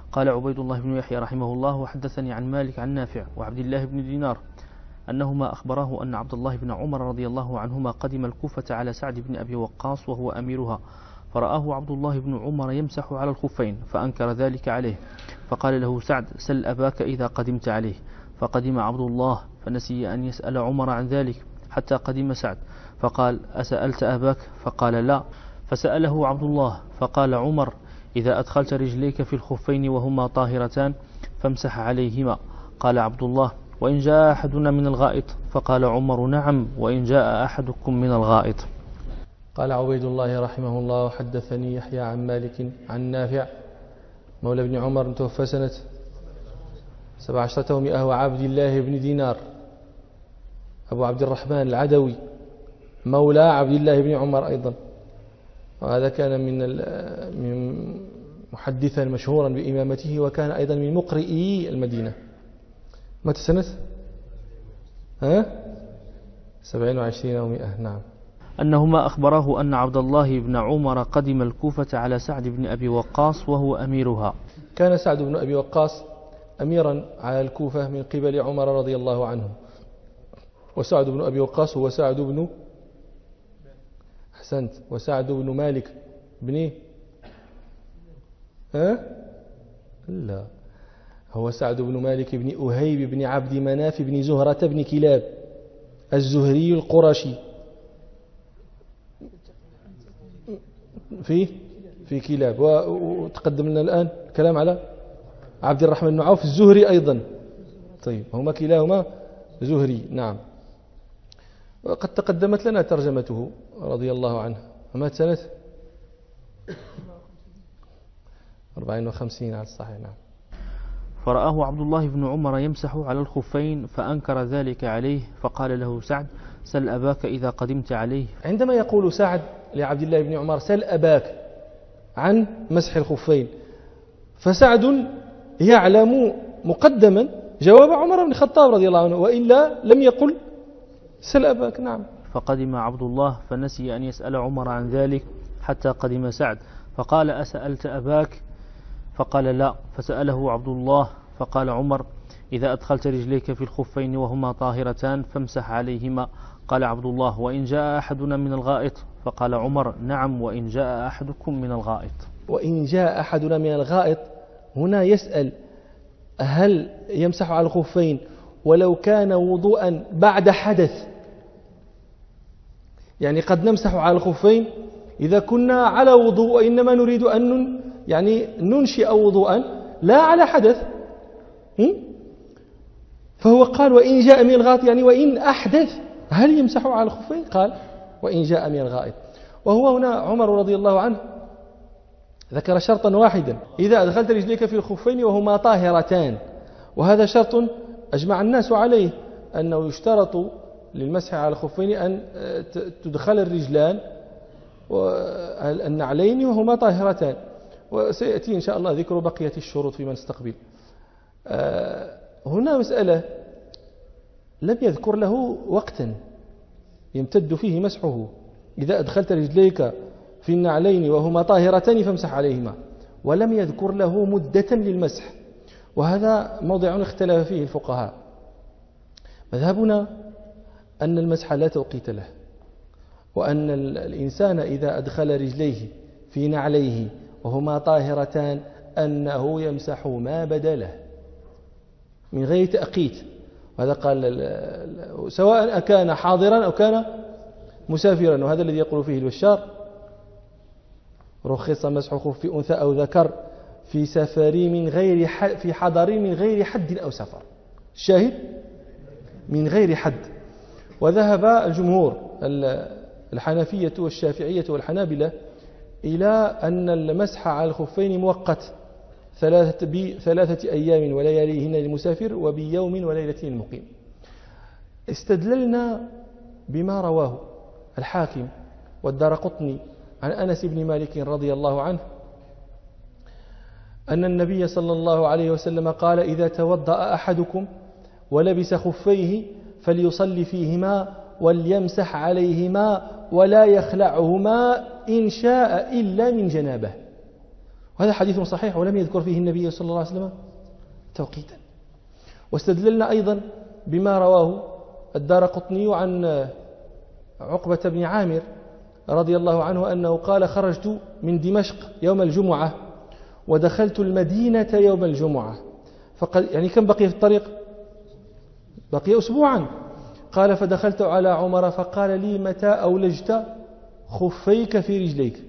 قال عبيد الله بن يحيى رحمه الله: وحدثني عن مالك عن نافع وعبد الله بن دينار أنهما أخبراه أن عبد الله بن عمر رضي الله عنهما قدم الكوفة على سعد بن أبي وقاص وهو أميرها، فرآه عبد الله بن عمر يمسح على الخفين فأنكر ذلك عليه، فقال له سعد: سل أباك إذا قدمت عليه. فقدم عبد الله فنسي أن يسأل عمر عن ذلك حتى قدم سعد، فقال: أسألت أباك؟ فقال: لا. فسأله عبد الله فقال عمر: إذا أدخلت رجليك في الخفين وهما طاهرتان فامسح عليهما. قال عبد الله: وإن جاء أحدنا من الغائط؟ فقال عمر: نعم، وإن جاء أحدكم من الغائط. قال عبيد الله رحمه الله: حدثني يحيى عن مالك عن نافع مولى بن عمر توفى سنة 17 وعبد الله بن دينار أبو عبد الرحمن العدوي مولى عبد الله بن عمر أيضا، وهذا كان من محدثا مشهورا بإمامته، وكان أيضا من مقرئي المدينة. متى سنة 27 أو 100. نعم. أنهما أخبراه أن عبد الله بن عمر قدم الكوفة على سعد بن أبي وقاص وهو أميرها. كان سعد بن أبي وقاص أميرا على الكوفة من قبل عمر رضي الله عنه، وسعد بن أبي وقاص هو سعد بن أحسنت وسعد بن مالك بن لا، هو سعد بن مالك بن أهيب بن عبد مناف بن زهرة بن كلاب الزهري القرشي في كلاب. وتقدم لنا الآن الكلام على عبد الرحمن بن عوف الزهري أيضا. طيب، هما كلاهما زهري. نعم. وقد تقدمت لنا ترجمته رضي الله عنه. مات سنة 54 على الصحيح. نعم. فرآه عبد الله بن عمر يمسح على الخفين فأنكر ذلك عليه، فقال له سعد: سل أباك إذا قدمت عليه. عندما يقول سعد لعبد الله بن عمر: سل أباك عن مسح الخفين، فسعد يعلم مقدما جواب عمر بن الخطاب رضي الله عنه، وإلا لم يقل سل أباك. نعم. فقدم عبد الله فنسي أن يسأل عمر عن ذلك حتى قدم سعد، فقال: أسألت أباك؟ فقال: لا. فسأله عبد الله فقال عمر: إذا أدخلت رجليك في الخفين وهما طاهرتان فامسح عليهما. قال عبد الله: وإن جاء أحدنا من الغائط؟ فقال عمر: نعم، وإن جاء أحدكم من الغائط. وإن جاء أحدنا من الغائط هنا يسأل هل يمسح على الخفين ولو كان وضوءا بعد حدث؟ يعني قد نمسح على الخفين إذا كنا على وضوء، وإنما نريد أن ننشئ وضوءا لا على حدث. فهو قال: وإن جاء من الغائط، يعني وإن أحدث هل يمسح على الخفين؟ قال: وإن جاء من الغائط. وهو هنا عمر رضي الله عنه ذكر شرطا واحدا: إذا أدخلت رجليك في الخفين وهما طاهرتان. وهذا شرط أجمع الناس عليه، أنه يشترط للمسح على الخفين أن تدخل الرجلان النعلين وهما طاهرتان، وسيأتي إن شاء الله ذكر بقية الشروط فيما نستقبل. هنا مسألة لم يذكر له وقتا يمتد فيه مسحه. إذا أدخلت رجليك في النعلين وهما طاهرتان فامسح عليهما، ولم يذكر له مدة للمسح، وهذا موضع اختلف فيه الفقهاء. مذهبنا أن المسح لا توقيت له، وأن الإنسان إذا أدخل رجليه في نعليه وهما طاهرتان أنه يمسح ما بدا له من غير تأقيت. وهذا قال سواء كان حاضرا أو كان مسافرا، وهذا الذي يقول فيه البشار: رخص مسح خف أنثى أو ذكر في سفر من غير في حضر من غير حد أو سفر. الشاهد من غير حد. وذهب الجمهور الحنفية والشافعية والحنابلة إلى أن المسح على الخفين مؤقت، 3 أيام ولياليهن للمسافر وبيوم وليلة للمقيم. استدللنا بما رواه الحاكم والدارقطني عن أنس بن مالك رضي الله عنه أن النبي صلى الله عليه وسلم قال: إذا توضأ أحدكم ولبس خفيه فليصلي فيهما وليمسح عليهما ولا يخلعهما إن شاء إلا من جنابه. وهذا حديث صحيح ولم يذكر فيه النبي صلى الله عليه وسلم توقيتا. واستدللنا أيضا بما رواه الدارقطني عن عقبة بن عامر رضي الله عنه أنه قال: خرجت من دمشق يوم الجمعة ودخلت المدينة يوم الجمعة، يعني كم بقي في الطريق؟ بقي أسبوعا. قال: فدخلت على عمر فقال لي: متى أولجت خفيك في رجليك؟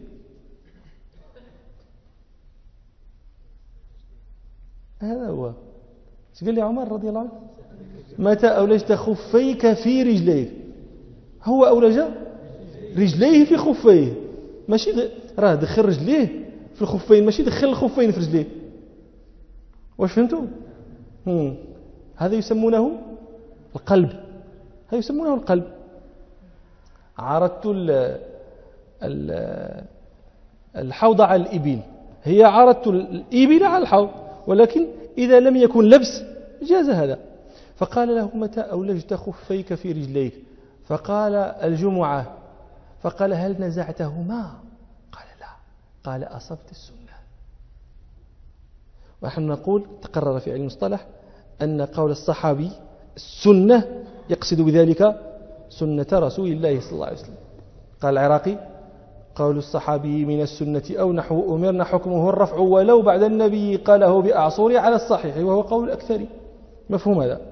هذا هو. قال لي عمر رضي الله عنه: متى أولجت خفيك في رجليك؟ هو أولج رجليه في خفيه، ماشي راه دخل رجليه في الخفين، ماشي دخل الخفين في رجليه. واش فهمتوا؟ هذا يسمونه القلب، هذا يسمونه القلب. عرضت الحوض على الإبل، هي عرضت الإبل على الحوض، ولكن إذا لم يكن لبس جاز هذا. فقال له: متى أولجت خفيك في رجليك؟ فقال: الجمعة. فقال: هل نزعتهما؟ قال: لا. قال: أصبت السنة. ونحن نقول تقرر في علم المصطلح أن قول الصحابي السنة يقصد بذلك سنة رسول الله صلى الله عليه وسلم. قال العراقي: قول الصحابي من السنة أو نحو أمرنا حكمه الرفع ولو بعد النبي قاله بأعصور على الصحيح، وهو قول الأكثر. مفهوم هذا؟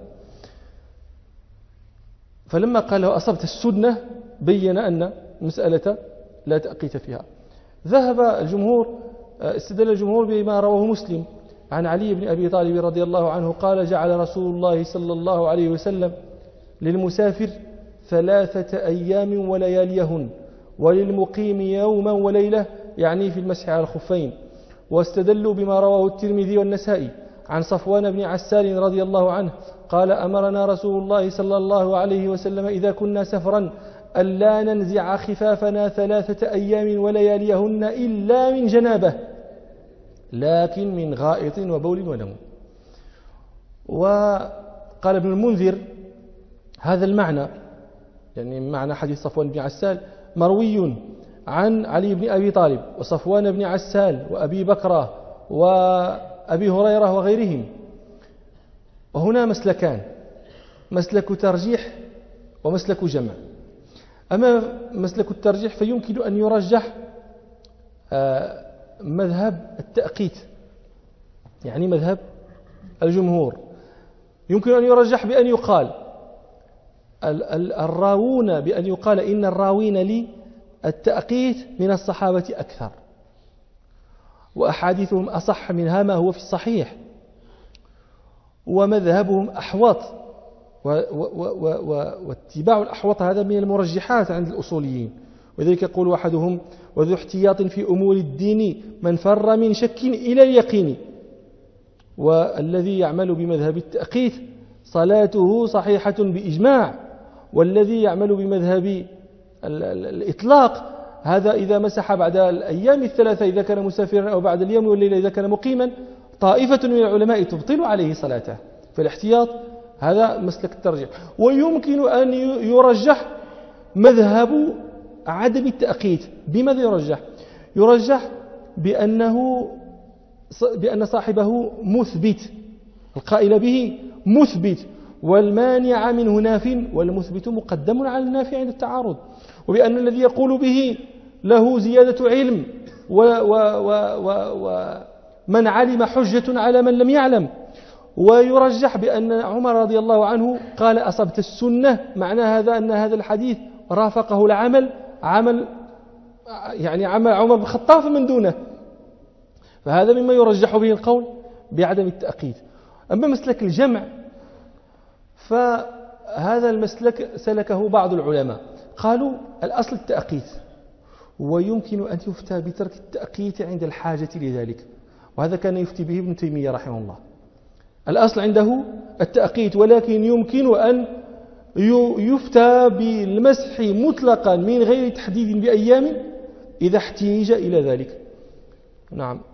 فلما قال له أصبت السنة بين أن مسألة لا تأقيت فيها. ذهب الجمهور، استدل الجمهور بما رواه مسلم عن علي بن أبي طالب رضي الله عنه قال: جعل رسول الله صلى الله عليه وسلم للمسافر 3 أيام ولياليهن، وللمقيم يوما وليلة، يعني في المسح على الخفين. واستدلوا بما رواه الترمذي والنسائي عن صفوان بن عسال رضي الله عنه قال: أمرنا رسول الله صلى الله عليه وسلم إذا كنا سفرا ألا ننزع خفافنا 3 أيام ولياليهن إلا من جنابه، لكن من غائط وبول ونوم. وقال ابن المنذر: هذا المعنى، يعني معنى حديث صفوان بن عسال، مروي عن علي بن أبي طالب وصفوان بن عسال وأبي بكرة وأبي هريرة وغيرهم. وهنا مسلكان: مسلك ترجيح ومسلك جمع. أما مسلك الترجيح فيمكن أن يرجح مذهب التأقيت، يعني مذهب الجمهور. يمكن أن يرجح بأن يقال الراوون، بأن يقال إن الراوين للتأقيت من الصحابة أكثر، وأحاديثهم أصح منها ما هو في الصحيح، ومذهبهم أحوط، واتباع الأحوط هذا من المرجحات عند الأصوليين. وذلك يقول أحدهم: وذو احتياط في أمور الدين من فر من شك إلى اليقين. والذي يعمل بمذهب التأقيت صلاته صحيحة بإجماع، والذي يعمل بمذهب الإطلاق هذا إذا مسح بعد الأيام 3 إذا كان مسافرا، أو بعد اليوم والليلة إذا كان مقيما، طائفة من العلماء تبطل عليه صلاته. فالاحتياط هذا مسلك الترجيح. ويمكن أن يرجح مذهب عدم التأقيت. بماذا يرجح؟ يرجح بأن صاحبه مثبت، القائل به مثبت، والمانع منه ناف، والمثبت مقدم على النافي عند التعارض. وبأن الذي يقول به له زيادة علم، ومن علم حجة على من لم يعلم. ويرجح بأن عمر رضي الله عنه قال: أصبت السنة، معنى هذا أن هذا الحديث رافقه العمل، عمل عمر بن الخطاب من دونه. فهذا مما يرجح به القول بعدم التأقيد. أما مسلك الجمع فهذا المسلك سلكه بعض العلماء، قالوا الأصل التأقيت، ويمكن أن يفتى بترك التأقيت عند الحاجة لذلك. وهذا كان يفتي به ابن تيمية رحمه الله. الأصل عنده التأقيت، ولكن يمكن أن يفتى بالمسح مطلقا من غير تحديد بأيام إذا احتيج إلى ذلك. نعم.